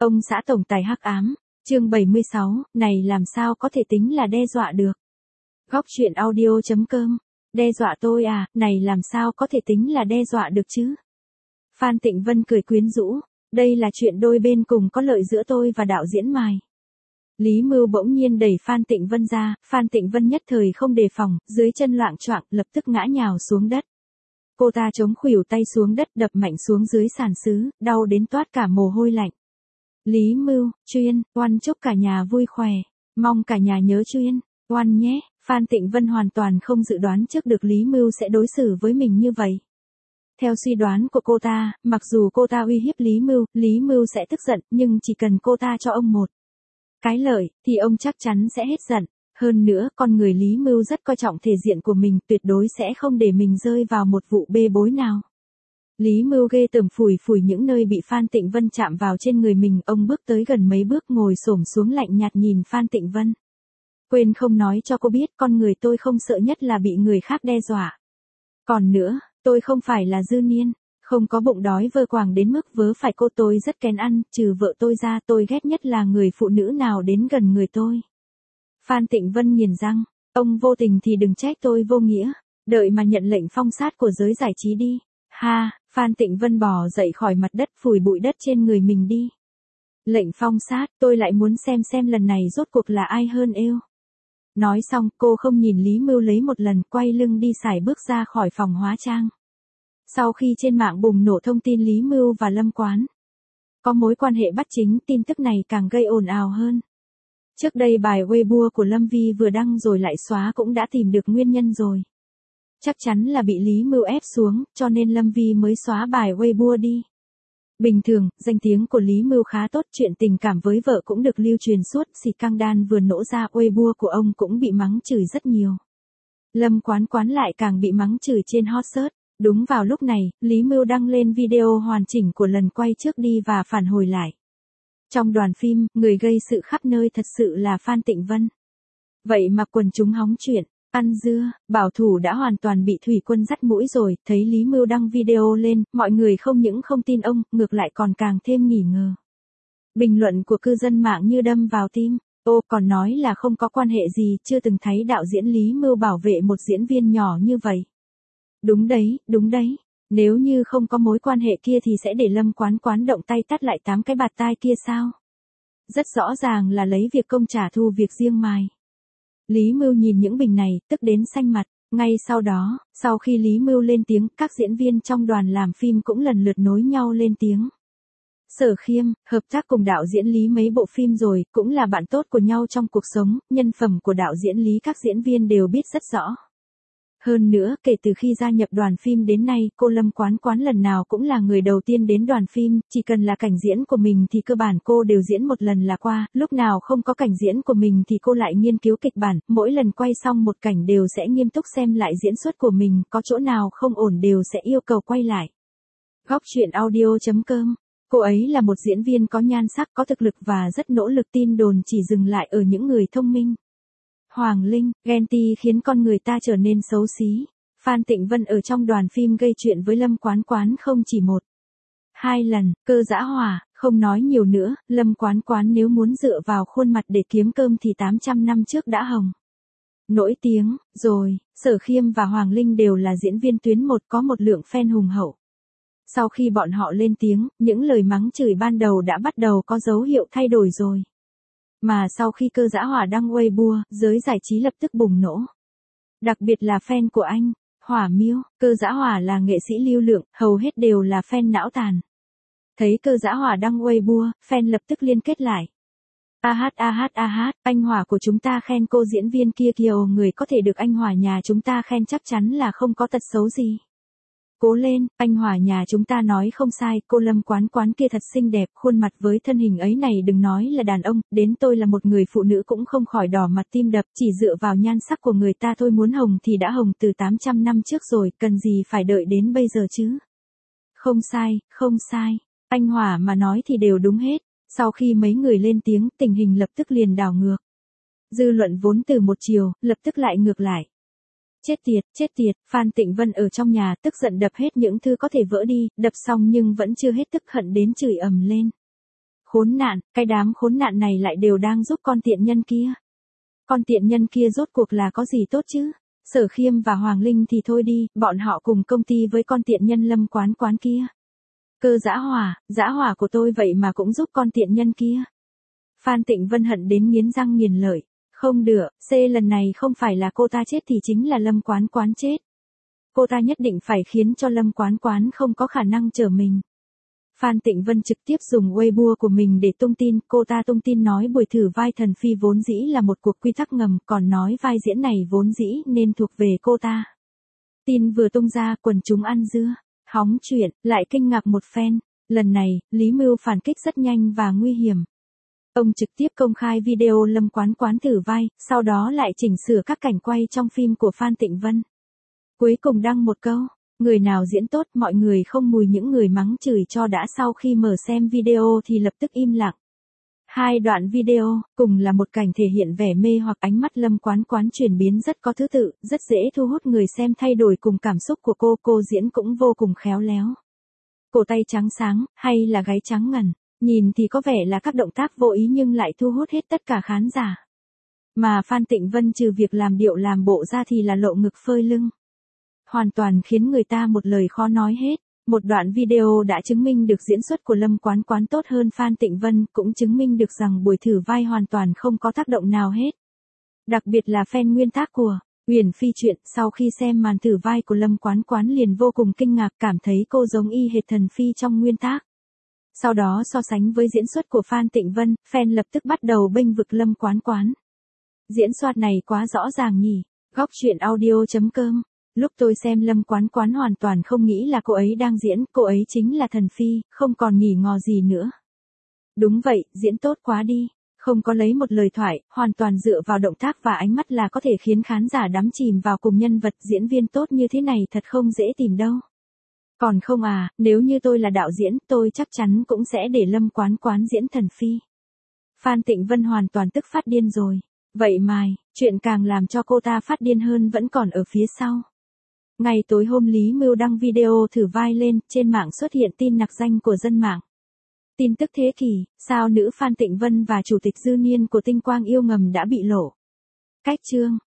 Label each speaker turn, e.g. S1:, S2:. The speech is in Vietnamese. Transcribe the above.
S1: Ông xã tổng tài hắc ám, chương 76, này làm sao có thể tính là đe dọa được. Góc truyện audio.com, đe dọa tôi à, này làm sao có thể tính là đe dọa được chứ. Phan Tịnh Vân cười quyến rũ, đây là chuyện đôi bên cùng có lợi giữa tôi và đạo diễn Mài. Lý Mưu bỗng nhiên đẩy Phan Tịnh Vân ra, Phan Tịnh Vân nhất thời không đề phòng, dưới chân loạng choạng, lập tức ngã nhào xuống đất. Cô ta chống khuỷu tay xuống đất đập mạnh xuống dưới sàn sứ, đau đến toát cả mồ hôi lạnh. Lý Mưu, Chuyên, Oan chúc cả nhà vui khỏe, mong cả nhà nhớ Chuyên, Oan nhé. Phan Tịnh Vân hoàn toàn không dự đoán trước được Lý Mưu sẽ đối xử với mình như vậy. Theo suy đoán của cô ta, mặc dù cô ta uy hiếp Lý Mưu sẽ tức giận, nhưng chỉ cần cô ta cho ông một cái lợi, thì ông chắc chắn sẽ hết giận. Hơn nữa, con người Lý Mưu rất coi trọng thể diện của mình, tuyệt đối sẽ không để mình rơi vào một vụ bê bối nào. Lý Mưu ghê tởm phủi phủi những nơi bị Phan Tịnh Vân chạm vào trên người mình, ông bước tới gần mấy bước ngồi xổm xuống lạnh nhạt nhìn Phan Tịnh Vân. Quên không nói cho cô biết, con người tôi không sợ nhất là bị người khác đe dọa. Còn nữa, tôi không phải là dư niên, không có bụng đói vơ quàng đến mức vớ phải cô, tôi rất kén ăn, trừ vợ tôi ra tôi ghét nhất là người phụ nữ nào đến gần người tôi. Phan Tịnh Vân nghiền răng, ông vô tình thì đừng trách tôi vô nghĩa, đợi mà nhận lệnh phong sát của giới giải trí đi. Ha, Phan Tịnh Vân bò dậy khỏi mặt đất phủi bụi đất trên người mình đi. Lệnh phong sát, tôi lại muốn xem lần này rốt cuộc là ai hơn êu. Nói xong, cô không nhìn Lý Mưu lấy một lần, quay lưng đi sải bước ra khỏi phòng hóa trang. Sau khi trên mạng bùng nổ thông tin Lý Mưu và Lâm Quán có mối quan hệ bất chính, tin tức này càng gây ồn ào hơn. Trước đây bài Weibo của Lâm Vi vừa đăng rồi lại xóa cũng đã tìm được nguyên nhân rồi. Chắc chắn là bị Lý Mưu ép xuống, cho nên Lâm Vi mới xóa bài Weibo đi. Bình thường, danh tiếng của Lý Mưu khá tốt, chuyện tình cảm với vợ cũng được lưu truyền suốt, xịt căng đan vừa nổ ra Weibo của ông cũng bị mắng chửi rất nhiều. Lâm Quán lại càng bị mắng chửi trên hot search. Đúng vào lúc này, Lý Mưu đăng lên video hoàn chỉnh của lần quay trước đi và phản hồi lại. Trong đoàn phim, người gây sự khắp nơi thật sự là Phan Tịnh Vân. Vậy mà quần chúng hóng chuyện, ăn dưa, bảo thủ đã hoàn toàn bị thủy quân dắt mũi rồi, thấy Lý Mưu đăng video lên, mọi người không những không tin ông, ngược lại còn càng thêm nghi ngờ. Bình luận của cư dân mạng như đâm vào tim, còn nói là không có quan hệ gì, chưa từng thấy đạo diễn Lý Mưu bảo vệ một diễn viên nhỏ như vậy. Đúng đấy, nếu như không có mối quan hệ kia thì sẽ để Lâm Quán động tay tát lại 8 cái bạt tai kia sao? Rất rõ ràng là lấy việc công trả thù việc riêng Mài. Lý Mưu nhìn những bình này, tức đến xanh mặt. Ngay sau đó, sau khi Lý Mưu lên tiếng, các diễn viên trong đoàn làm phim cũng lần lượt nối nhau lên tiếng. Sở Khiêm, hợp tác cùng đạo diễn Lý mấy bộ phim rồi, cũng là bạn tốt của nhau trong cuộc sống, nhân phẩm của đạo diễn Lý các diễn viên đều biết rất rõ. Hơn nữa, kể từ khi gia nhập đoàn phim đến nay, cô Lâm Quán lần nào cũng là người đầu tiên đến đoàn phim, chỉ cần là cảnh diễn của mình thì cơ bản cô đều diễn một lần là qua, lúc nào không có cảnh diễn của mình thì cô lại nghiên cứu kịch bản, mỗi lần quay xong một cảnh đều sẽ nghiêm túc xem lại diễn xuất của mình, có chỗ nào không ổn đều sẽ yêu cầu quay lại. Góc truyện audio.com, cô ấy là một diễn viên có nhan sắc, có thực lực và rất nỗ lực, tin đồn chỉ dừng lại ở những người thông minh. Hoàng Linh, ghen ti khiến con người ta trở nên xấu xí. Phan Tịnh Vân ở trong đoàn phim gây chuyện với Lâm Quán không chỉ 1, 2 lần, cơ dã hỏa, không nói nhiều nữa, Lâm Quán nếu muốn dựa vào khuôn mặt để kiếm cơm thì 800 năm trước đã hồng nổi tiếng rồi. Sở Khiêm và Hoàng Linh đều là diễn viên tuyến 1 có một lượng fan hùng hậu. Sau khi bọn họ lên tiếng, những lời mắng chửi ban đầu đã bắt đầu có dấu hiệu thay đổi rồi. Mà sau khi cơ dã hỏa đăng Weibo, giới giải trí lập tức bùng nổ. Đặc biệt là fan của anh, Hỏa Miêu, cơ dã hỏa là nghệ sĩ lưu lượng, hầu hết đều là fan não tàn. Thấy cơ dã hỏa đăng Weibo, fan lập tức liên kết lại. Anh Hỏa của chúng ta khen cô diễn viên kia kìa, người có thể được anh Hỏa nhà chúng ta khen chắc chắn là không có tật xấu gì. Cố lên, anh Hỏa nhà chúng ta nói không sai, cô Lâm Quán kia thật xinh đẹp, khuôn mặt với thân hình ấy này đừng nói là đàn ông, đến tôi là một người phụ nữ cũng không khỏi đỏ mặt tim đập, chỉ dựa vào nhan sắc của người ta thôi, muốn hồng thì đã hồng từ 800 năm trước rồi, cần gì phải đợi đến bây giờ chứ. Không sai, anh Hỏa mà nói thì đều đúng hết. Sau khi mấy người lên tiếng, tình hình lập tức liền đảo ngược. Dư luận vốn từ một chiều, lập tức lại ngược lại. Chết tiệt, Phan Tịnh Vân ở trong nhà tức giận đập hết những thứ có thể vỡ đi, đập xong nhưng vẫn chưa hết tức hận đến chửi ầm lên. Khốn nạn, cái đám khốn nạn này lại đều đang giúp con tiện nhân kia. Con tiện nhân kia rốt cuộc là có gì tốt chứ? Sở Khiêm và Hoàng Linh thì thôi đi, bọn họ cùng công ty với con tiện nhân Lâm Quán Quán kia. Cơ dã hỏa của tôi vậy mà cũng giúp con tiện nhân kia. Phan Tịnh Vân hận đến nghiến răng nghiến lợi. Không được, lần này không phải là cô ta chết thì chính là Lâm Quán Quán chết. Cô ta nhất định phải khiến cho Lâm Quán Quán không có khả năng trở mình. Phan Tịnh Vân trực tiếp dùng Weibo của mình để tung tin, cô ta tung tin nói buổi thử vai thần phi vốn dĩ là một cuộc quy tắc ngầm, còn nói vai diễn này vốn dĩ nên thuộc về cô ta. Tin vừa tung ra, quần chúng ăn dưa, hóng chuyện, lại kinh ngạc một phen. Lần này, Lý Mưu phản kích rất nhanh và nguy hiểm. Ông trực tiếp công khai video Lâm Quán Quán thử vai, sau đó lại chỉnh sửa các cảnh quay trong phim của Phan Tịnh Vân. Cuối cùng đăng một câu, người nào diễn tốt mọi người không mùi, những người mắng chửi cho đã sau khi mở xem video thì lập tức im lặng. Hai đoạn video, cùng là một cảnh thể hiện vẻ mê hoặc ánh mắt Lâm Quán Quán chuyển biến rất có thứ tự, rất dễ thu hút người xem thay đổi cùng cảm xúc của cô diễn cũng vô cùng khéo léo. Cổ tay trắng sáng, hay là gáy trắng ngần, nhìn thì có vẻ là các động tác vô ý nhưng lại thu hút hết tất cả khán giả. Mà Phan Tịnh Vân trừ việc làm điệu làm bộ ra thì là lộ ngực phơi lưng. Hoàn toàn khiến người ta một lời khó nói hết. Một đoạn video đã chứng minh được diễn xuất của Lâm Quán Quán tốt hơn Phan Tịnh Vân, cũng chứng minh được rằng buổi thử vai hoàn toàn không có tác động nào hết. Đặc biệt là fan nguyên tác của Uyển Phi Truyện, sau khi xem màn thử vai của Lâm Quán Quán liền vô cùng kinh ngạc, cảm thấy cô giống y hệt thần phi trong nguyên tác. Sau đó so sánh với diễn xuất của Phan Tịnh Vân, fan lập tức bắt đầu bênh vực Lâm Quán Quán. Diễn xuất này quá rõ ràng nhỉ. Góc truyện audio.com. Lúc tôi xem Lâm Quán Quán hoàn toàn không nghĩ là cô ấy đang diễn, cô ấy chính là thần phi, không còn nghỉ ngò gì nữa. Đúng vậy, diễn tốt quá đi. Không có lấy một lời thoại, hoàn toàn dựa vào động tác và ánh mắt là có thể khiến khán giả đắm chìm vào cùng nhân vật. Diễn viên tốt như thế này thật không dễ tìm đâu. Còn không à, nếu như tôi là đạo diễn, tôi chắc chắn cũng sẽ để Lâm Quán Quán diễn thần phi. Phan Tịnh Vân hoàn toàn tức phát điên rồi. Vậy mà, chuyện càng làm cho cô ta phát điên hơn vẫn còn ở phía sau. Ngày tối hôm Lý Mưu đăng video thử vai lên, trên mạng xuất hiện tin nặc danh của dân mạng. Tin tức thế kỷ, sao nữ Phan Tịnh Vân và Chủ tịch Dư Niên của Tinh Quang Yêu Ngầm đã bị lộ. Cách chương